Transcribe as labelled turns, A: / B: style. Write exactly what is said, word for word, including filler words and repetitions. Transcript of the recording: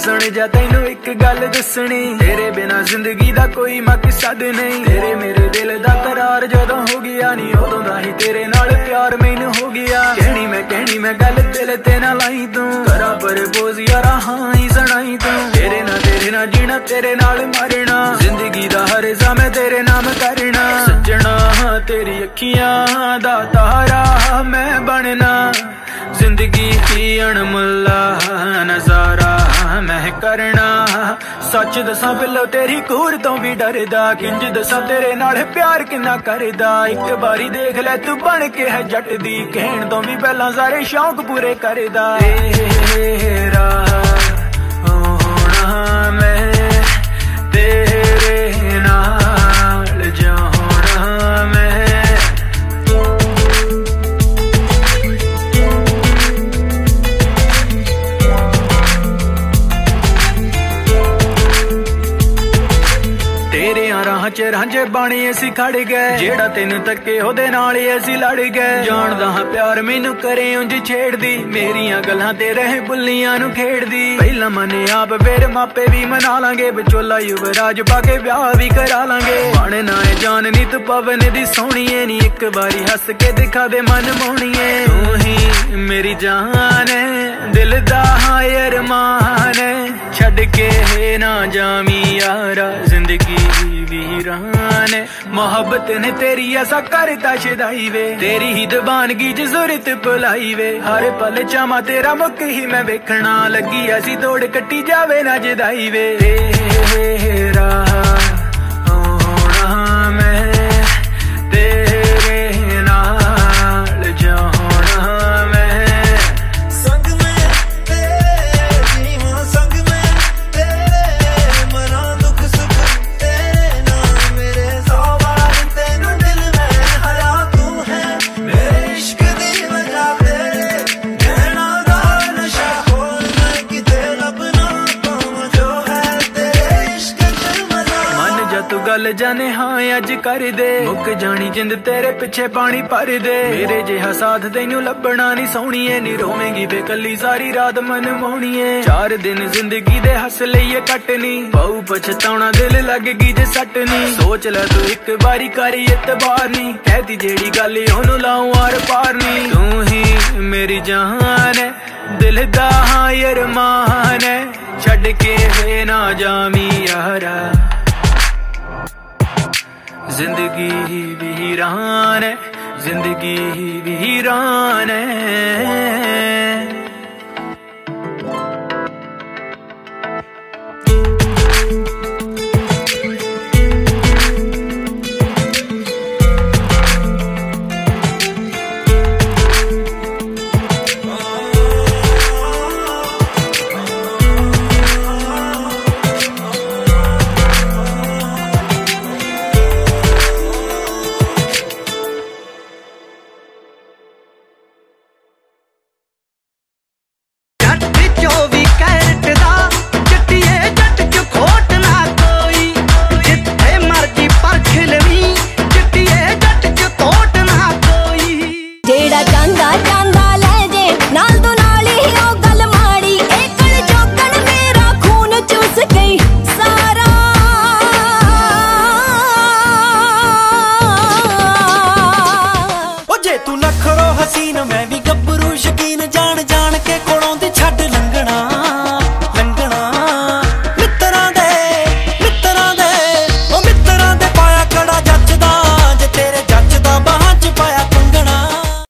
A: सुन जा तैनू एक गल दसनी, तेरे बिना जिंदगी दा कोई मकसद नहीं। तेरे मेरे दिल दा करार जदों हो गया नी, उदों दा ही तेरे नाल प्यार मैनू हो गया। कहनी मैं कहनी मैं गल दिल ते ना लाई तू, करा पर बोझ यारा हाँ ही सुनाई तू। तेरे ना तेरे ना जीना, तेरे नाल मरना, जिंदगी दा हर जा मैं तेरे नाम करना। सजना तेरी अखियां दा तारा मैं बनना, जिंदगी की अनमुल्ला नजारा मैं करना। सच दसा बिलो तेरी कूर तो भी डरदा, किंज दसा तेरे नाल प्यार किन्ना करदा। एक बारी देख ले तू बन के है जट दी, कहण तो भी पहला सारे शौक पूरे करदा। तेरा होना मैं तेरे नाल जाना मैं। राह च रांझे बाणी असी खड़ गए, जेड़ा तेन तके ओदे नाल असी लड़ गए। जानदा हां प्यार मैनू करे उंज छेड़दी, मेरियां गल्लां ते रहे बुल्लियां नू खेड़दी। पहला मने आप फिर मापे भी मना लांगे, विचोला युवराज पाके ब्याह भी करा लांगे। बनना है जान नी तू पवन दी सोहणीए नी, एक बारी हस के दिखा दे मन मोहणीए। तू ही मेरी जान है, दिल दा अरमान है, छड़ के ना जामी यारा जिंदगी वीरान। मोहब्बत ने तेरी ऐसा करता शदाई वे, तेरी ही दबानगी च जरूरत भुलाई वे। हर पल चामा तेरा मुख ही मैं वेखना, लगी ऐसी दौड़ कट्टी जावे ना जदाई वे। तेरा होना मैं तेरे नाल जाना मैं।
B: संग में तेरे जीवां, संग में तेरे मना, दुख सुख तेरे नाम मेरे। सौ बार तेनू दिल में हरा तू है, मेरे इश्क दी वजह तेरे। कहना दा नशा खोल मैं किते लभना पावां, जो है तेरे इश्क च मजा।
A: मन जा तू गल जाने हाँ अज कर दे, मुक जानी जिंद तेरे पिछे पानी भर दे। मेरे जिहा साथ तैनू लभना नी सोहणीए, नी रोवेंगी वे कली सारी रात मन मोहणीए। चार दिन जिंदगी दे हस लईए कटनी, बहु पछताउणा दिल लगगी जे सटनी। सोच ले तू एक बारी करी इतबार नी, कहती जेड़ी गल ओनू लाऊं आर पार नी। तू ही मेरी जान है, दिल दा अरमान है, छड़ के वे ना जामी यारा जिंदगी वीरान है, जिंदगी वीरान है।